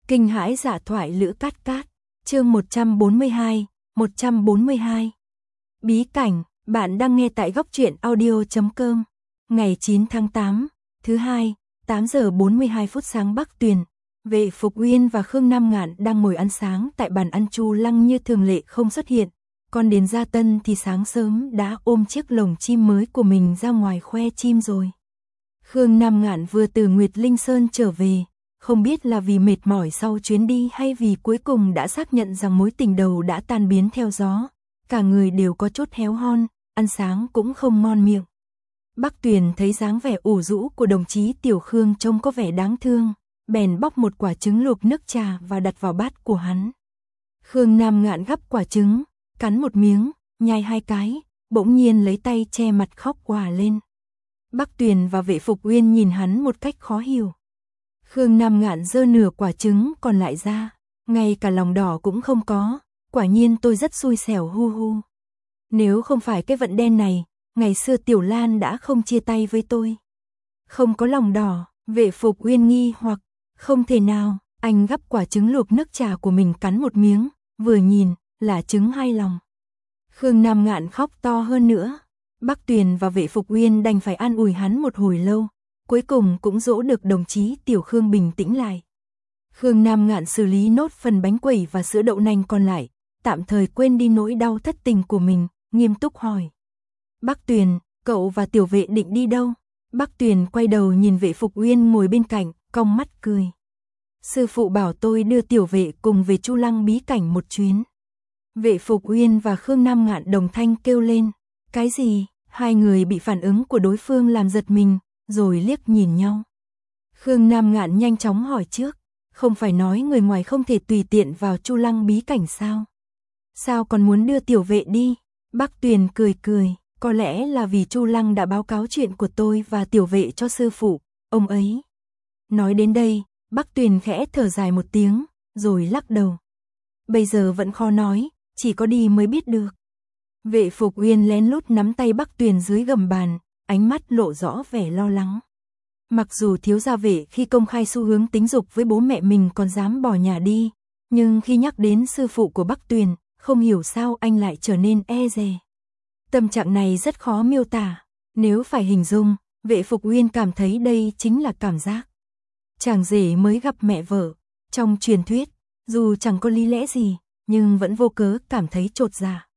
Kinh hãi dạ thoại Lữ Cát Cát, chương 142. Bí cảnh, bạn đang nghe tại góc truyện audio.com. Ngày 9 tháng 8, thứ hai, 8 giờ 42 phút sáng Bắc Tuyền, Vệ Phục Uyên và Khương Nam Ngạn đang ngồi ăn sáng tại bàn ăn Chu Lăng như thường lệ không xuất hiện. Còn đến Gia Tân thì sáng sớm đã ôm chiếc lồng chim mới của mình ra ngoài khoe chim rồi. Khương Nam Ngạn vừa từ Nguyệt Linh Sơn trở về, không biết là vì mệt mỏi sau chuyến đi hay vì cuối cùng đã xác nhận rằng mối tình đầu đã tan biến theo gió. Cả người đều có chút héo hon, ăn sáng cũng không ngon miệng. Bắc Tuyền thấy dáng vẻ ủ rũ của đồng chí Tiểu Khương trông có vẻ đáng thương, bèn bóc một quả trứng luộc nước trà và đặt vào bát của hắn. Khương Nam Ngạn gắp quả trứng, cắn một miếng, nhai hai cái, bỗng nhiên lấy tay che mặt khóc òa lên. Bắc Tuyền và Vệ Phục Uyên nhìn hắn một cách khó hiểu. Khương Nam Ngạn giơ nửa quả trứng còn lại ra, ngay cả lòng đỏ cũng không có, quả nhiên tôi rất xui xẻo hu hu. Nếu không phải cái vận đen này, ngày xưa Tiểu Lan đã không chia tay với tôi. Không có lòng đỏ, Vệ Phục Uyên nghi hoặc, không thể nào, anh gắp quả trứng luộc nước trà của mình cắn một miếng, vừa nhìn, là trứng hai lòng. Khương Nam Ngạn khóc to hơn nữa. Bắc Tuyền và Vệ Phục Uyên đành phải an ủi hắn một hồi lâu, cuối cùng cũng dỗ được đồng chí Tiểu Khương bình tĩnh lại. Khương Nam Ngạn xử lý nốt phần bánh quẩy và sữa đậu nành còn lại, tạm thời quên đi nỗi đau thất tình của mình, nghiêm túc hỏi. Bắc Tuyền, cậu và Tiểu Vệ định đi đâu? Bắc Tuyền quay đầu nhìn Vệ Phục Uyên ngồi bên cạnh, cong mắt cười. Sư phụ bảo tôi đưa Tiểu Vệ cùng về Chu Lăng bí cảnh một chuyến. Vệ Phục Uyên và Khương Nam Ngạn đồng thanh kêu lên. Cái gì? Hai người bị phản ứng của đối phương làm giật mình, rồi liếc nhìn nhau. Khương Nam Ngạn nhanh chóng hỏi trước, không phải nói người ngoài không thể tùy tiện vào Chu Lăng bí cảnh sao? Sao còn muốn đưa Tiểu Vệ đi? Bắc Tuyền cười cười, có lẽ là vì Chu Lăng đã báo cáo chuyện của tôi và Tiểu Vệ cho sư phụ, ông ấy. Nói đến đây, Bắc Tuyền khẽ thở dài một tiếng, rồi lắc đầu. Bây giờ vẫn khó nói, chỉ có đi mới biết được. Vệ Phục Uyên lén lút nắm tay Bắc Tuyền dưới gầm bàn, ánh mắt lộ rõ vẻ lo lắng. Mặc dù thiếu gia Vệ khi công khai xu hướng tính dục với bố mẹ mình còn dám bỏ nhà đi, nhưng khi nhắc đến sư phụ của Bắc Tuyền, không hiểu sao anh lại trở nên e dè. Tâm trạng này rất khó miêu tả, nếu phải hình dung, Vệ Phục Uyên cảm thấy đây chính là cảm giác chàng rể mới gặp mẹ vợ. Trong truyền thuyết, dù chẳng có lý lẽ gì, nhưng vẫn vô cớ cảm thấy chột dạ.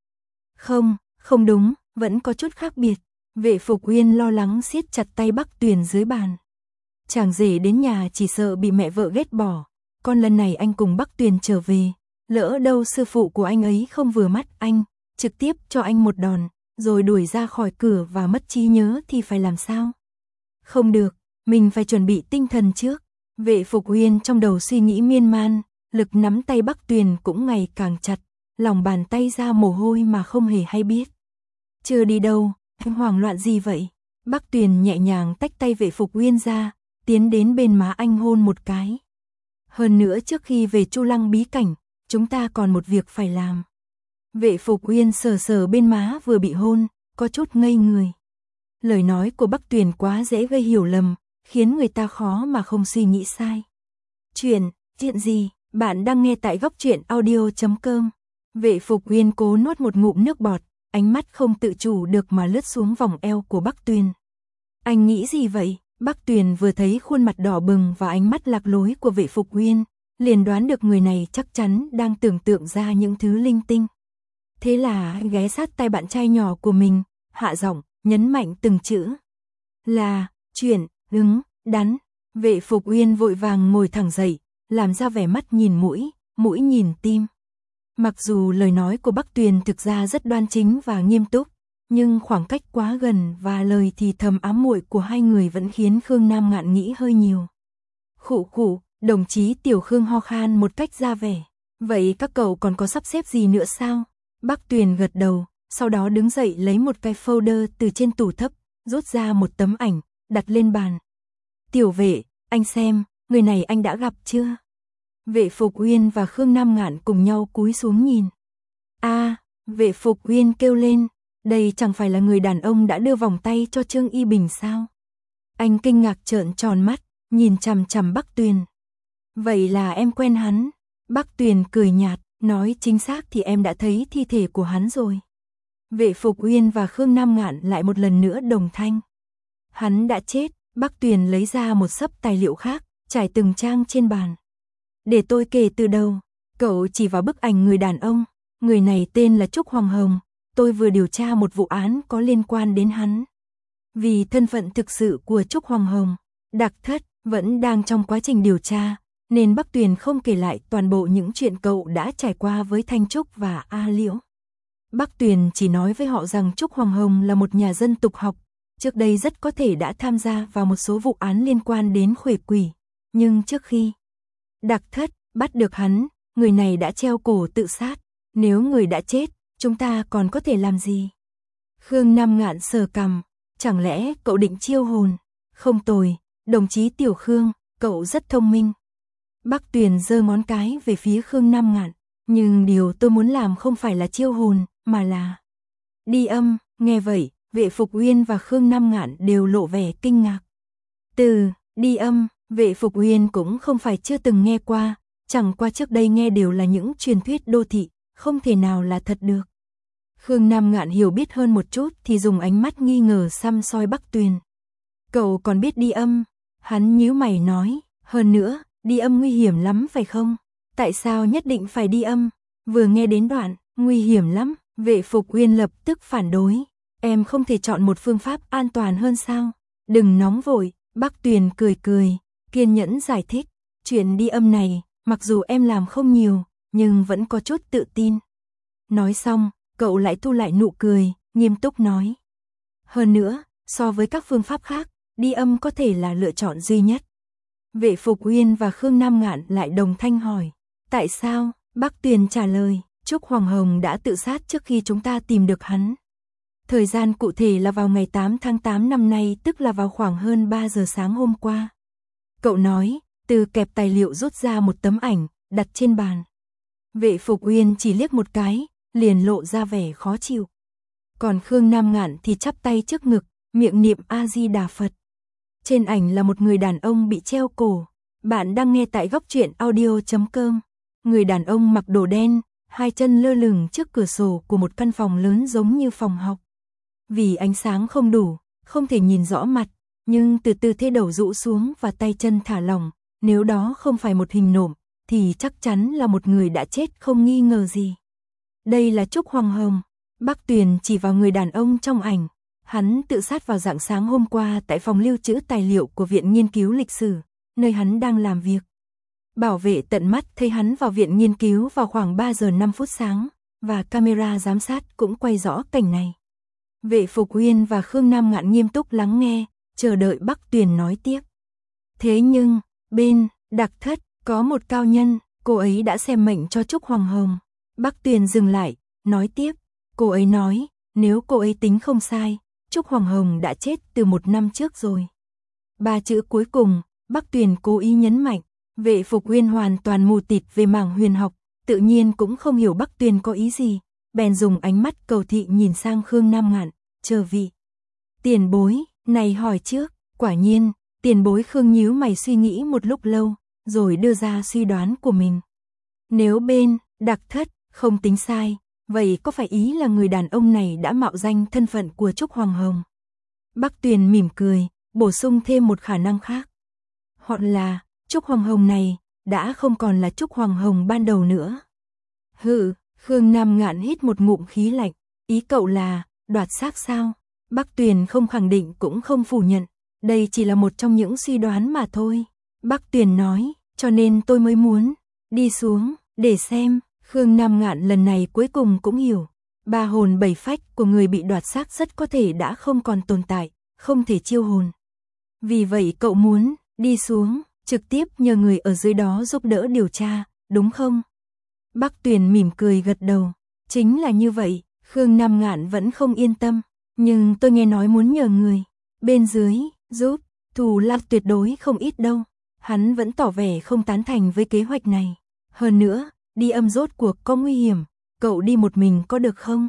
Không đúng, vẫn có chút khác biệt. Vệ Phục Uyên lo lắng siết chặt tay Bắc Tuyền dưới bàn. Chàng rể đến nhà chỉ sợ bị mẹ vợ ghét bỏ, còn lần này anh cùng Bắc Tuyền trở về, lỡ đâu sư phụ của anh ấy không vừa mắt anh, trực tiếp cho anh một đòn, rồi đuổi ra khỏi cửa và mất trí nhớ thì phải làm sao? Không được, mình phải chuẩn bị tinh thần trước. Vệ Phục Uyên trong đầu suy nghĩ miên man, lực nắm tay Bắc Tuyền cũng ngày càng chặt, lòng bàn tay ra mồ hôi mà không hề hay biết. Chưa đi đâu, anh hoảng loạn gì vậy? Bắc Tuyền nhẹ nhàng tách tay Vệ Phục Uyên ra, tiến đến bên má anh hôn một cái. Hơn nữa trước khi về Chu Lăng bí cảnh, chúng ta còn một việc phải làm. Vệ Phục Uyên sờ sờ bên má vừa bị hôn, có chút ngây người. Lời nói của Bắc Tuyền quá dễ gây hiểu lầm, khiến người ta khó mà không suy nghĩ sai. Chuyện gì? Bạn đang nghe tại góc truyện audio.com. Vệ Phục Uyên cố nuốt một ngụm nước bọt, ánh mắt không tự chủ được mà lướt xuống vòng eo của Bắc Tuyền. Anh nghĩ gì vậy? Bắc Tuyền vừa thấy khuôn mặt đỏ bừng và ánh mắt lạc lối của Vệ Phục Uyên, liền đoán được người này chắc chắn đang tưởng tượng ra những thứ linh tinh. Thế là ghé sát tai bạn trai nhỏ của mình, hạ giọng, nhấn mạnh từng chữ. Là, chuyện, đắn. Vệ Phục Uyên vội vàng ngồi thẳng dậy, làm ra vẻ mắt nhìn mũi nhìn tim. Mặc dù lời nói của Bắc Tuyền thực ra rất đoan chính và nghiêm túc, nhưng khoảng cách quá gần và lời thì thầm ám muội của hai người vẫn khiến Khương Nam Ngạn nghĩ hơi nhiều. Khụ, đồng chí Tiểu Khương ho khan một cách ra vẻ. Vậy các cậu còn có sắp xếp gì nữa sao? Bắc Tuyền gật đầu, sau đó đứng dậy lấy một cái folder từ trên tủ thấp, rút ra một tấm ảnh, đặt lên bàn. Tiểu Vệ, anh xem, người này anh đã gặp chưa? Vệ Phục Uyên và Khương Nam Ngạn cùng nhau cúi xuống nhìn. Vệ Phục Uyên kêu lên, đây chẳng phải là người đàn ông đã đưa vòng tay cho Trương Y Bình sao? Anh kinh ngạc trợn tròn mắt, nhìn chằm chằm Bắc Tuyền. Vậy là em quen hắn. Bắc Tuyền cười nhạt, nói chính xác thì em đã thấy thi thể của hắn rồi. Vệ Phục Uyên và Khương Nam Ngạn lại một lần nữa đồng thanh. Hắn đã chết. Bắc Tuyền lấy ra một xấp tài liệu khác, trải từng trang trên bàn. Để tôi kể từ đầu. Cậu chỉ vào bức ảnh người đàn ông. Người này tên là Trúc Hoàng Hồng. Tôi vừa điều tra một vụ án có liên quan đến hắn. Vì thân phận thực sự của Trúc Hoàng Hồng, Đặc Thất vẫn đang trong quá trình điều tra, nên Bắc Tuyền không kể lại toàn bộ những chuyện cậu đã trải qua với Thanh Trúc và A Liễu. Bắc Tuyền chỉ nói với họ rằng Trúc Hoàng Hồng là một nhà dân tục học, trước đây rất có thể đã tham gia vào một số vụ án liên quan đến khuể quỷ, nhưng trước khi Đặc Thất bắt được hắn, người này đã treo cổ tự sát. Nếu người đã chết, chúng ta còn có thể làm gì? Khương Nam Ngạn sờ cằm, chẳng lẽ cậu định chiêu hồn? Không tồi, đồng chí Tiểu Khương, cậu rất thông minh. Bắc Tuyền giơ ngón cái về phía Khương Nam Ngạn, nhưng điều tôi muốn làm không phải là chiêu hồn, mà là đi âm. Nghe vậy, Vệ Phục Uyên và Khương Nam Ngạn đều lộ vẻ kinh ngạc. Từ đi âm, Vệ Phục Uyên cũng không phải chưa từng nghe qua, chẳng qua trước đây nghe đều là những truyền thuyết đô thị, không thể nào là thật được. Khương Nam Ngạn hiểu biết hơn một chút thì dùng ánh mắt nghi ngờ săm soi Bắc Tuyền. Cậu còn biết đi âm? Hắn nhíu mày nói, hơn nữa, đi âm nguy hiểm lắm phải không? Tại sao nhất định phải đi âm? Vừa nghe đến đoạn, nguy hiểm lắm, Vệ Phục Uyên lập tức phản đối. Em không thể chọn một phương pháp an toàn hơn sao? Đừng nóng vội, Bắc Tuyền cười cười, kiên nhẫn giải thích. Chuyện đi âm này, mặc dù em làm không nhiều, nhưng vẫn có chút tự tin. Nói xong, cậu lại thu lại nụ cười, nghiêm túc nói. Hơn nữa, so với các phương pháp khác, đi âm có thể là lựa chọn duy nhất. Vệ Phục Uyên và Khương Nam Ngạn lại đồng thanh hỏi. Tại sao? Bắc Tuyền trả lời, Trúc Hoàng Hồng đã tự sát trước khi chúng ta tìm được hắn. Thời gian cụ thể là vào ngày 8 tháng 8 năm nay, tức là vào khoảng hơn 3 giờ sáng hôm qua. Cậu nói, từ kẹp tài liệu rút ra một tấm ảnh, đặt trên bàn. Vệ Phục Uyên chỉ liếc một cái, liền lộ ra vẻ khó chịu. Còn Khương Nam Ngạn thì chắp tay trước ngực, miệng niệm A-di-đà Phật. Trên ảnh là một người đàn ông bị treo cổ. Bạn đang nghe tại góc truyện audio.com. Người đàn ông mặc đồ đen, hai chân lơ lửng trước cửa sổ của một căn phòng lớn giống như phòng học. Vì ánh sáng không đủ, không thể nhìn rõ mặt, nhưng từ từ thế đầu rũ xuống và tay chân thả lỏng, nếu đó không phải một hình nộm, thì chắc chắn là một người đã chết không nghi ngờ gì. Đây là Trúc Hoàng Hồng. Bắc Tuyền chỉ vào người đàn ông trong ảnh. Hắn tự sát vào rạng sáng hôm qua tại phòng lưu trữ tài liệu của Viện Nghiên cứu Lịch sử, nơi hắn đang làm việc. Bảo vệ tận mắt thấy hắn vào viện nghiên cứu vào khoảng 3 giờ 5 phút sáng, và camera giám sát cũng quay rõ cảnh này. Vệ Phục Uyên và Khương Nam Ngạn nghiêm túc lắng nghe, chờ đợi Bắc Tuyền nói tiếp. Thế nhưng, bên Đặc Thất, có một cao nhân, cô ấy đã xem mệnh cho Trúc Hoàng Hồng. Bắc Tuyền dừng lại, nói tiếp, cô ấy nói, nếu cô ấy tính không sai, Trúc Hoàng Hồng đã chết từ 1 năm trước rồi. 3 chữ cuối cùng, Bắc Tuyền cố ý nhấn mạnh. Vệ Phục Uyên hoàn toàn mù tịt về mảng huyền học, tự nhiên cũng không hiểu Bắc Tuyền có ý gì, bèn dùng ánh mắt cầu thị nhìn sang Khương Nam Ngạn, chờ vị tiền bối này hỏi trước. Quả nhiên, tiền bối Khương nhíu mày suy nghĩ một lúc lâu, rồi đưa ra suy đoán của mình. Nếu bên Đặc Thất không tính sai, vậy có phải ý là người đàn ông này đã mạo danh thân phận của Trúc Hoàng Hồng? Bắc Tuyền mỉm cười, bổ sung thêm một khả năng khác. Hoặc là Trúc Hoàng Hồng này đã không còn là Trúc Hoàng Hồng ban đầu nữa. Hừ, Khương Nam Ngạn hít một ngụm khí lạnh, ý cậu là đoạt xác sao? Bắc Tuyền không khẳng định cũng không phủ nhận, đây chỉ là một trong những suy đoán mà thôi. Bắc Tuyền nói, cho nên tôi mới muốn đi xuống để xem. Khương Nam Ngạn lần này cuối cùng cũng hiểu, 3 hồn 7 phách của người bị đoạt xác rất có thể đã không còn tồn tại, không thể chiêu hồn. Vì vậy cậu muốn đi xuống, trực tiếp nhờ người ở dưới đó giúp đỡ điều tra, đúng không? Bắc Tuyền mỉm cười gật đầu. Chính là như vậy. Khương Nam Ngạn vẫn không yên tâm. Nhưng tôi nghe nói muốn nhờ người bên dưới giúp, thù lao tuyệt đối không ít đâu. Hắn vẫn tỏ vẻ không tán thành với kế hoạch này. Hơn nữa, đi âm rốt cuộc có nguy hiểm, cậu đi một mình có được không?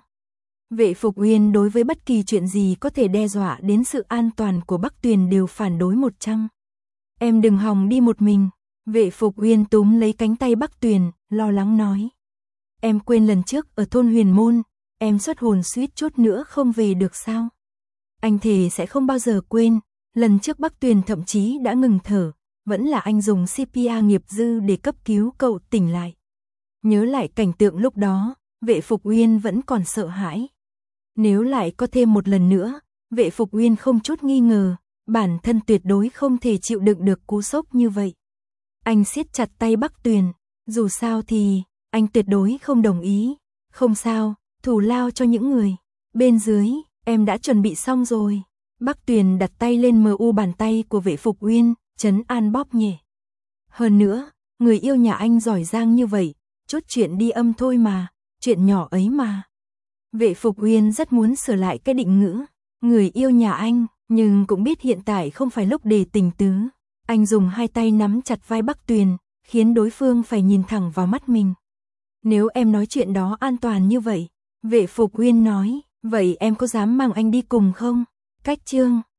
Vệ Phục Uyên đối với bất kỳ chuyện gì có thể đe dọa đến sự an toàn của Bắc Tuyền đều phản đối 100. Em đừng hòng đi một mình. Vệ Phục Uyên túm lấy cánh tay Bắc Tuyền, lo lắng nói. Em quên lần trước ở thôn Huyền Môn, em xuất hồn suýt chút nữa không về được sao? Anh thề sẽ không bao giờ quên, lần trước Bắc Tuyền thậm chí đã ngừng thở, vẫn là anh dùng CPR nghiệp dư để cấp cứu cậu tỉnh lại. Nhớ lại cảnh tượng lúc đó, Vệ Phục Uyên vẫn còn sợ hãi. Nếu lại có thêm một lần nữa, Vệ Phục Uyên không chút nghi ngờ, bản thân tuyệt đối không thể chịu đựng được cú sốc như vậy. Anh siết chặt tay Bắc Tuyền, dù sao thì, anh tuyệt đối không đồng ý. Không sao, thù lao cho những người bên dưới, em đã chuẩn bị xong rồi. Bắc Tuyền đặt tay lên mu bàn tay của Vệ Phục Uyên, trấn an bóp nhẹ. Hơn nữa, người yêu nhà anh giỏi giang như vậy, chút chuyện đi âm thôi mà, chuyện nhỏ ấy mà. Vệ Phục Uyên rất muốn sửa lại cái định ngữ, người yêu nhà anh, nhưng cũng biết hiện tại không phải lúc để tình tứ. Anh dùng hai tay nắm chặt vai Bắc Tuyền, khiến đối phương phải nhìn thẳng vào mắt mình. Nếu em nói chuyện đó an toàn như vậy, Vệ Phục Uyên nói, vậy em có dám mang anh đi cùng không? Cách chương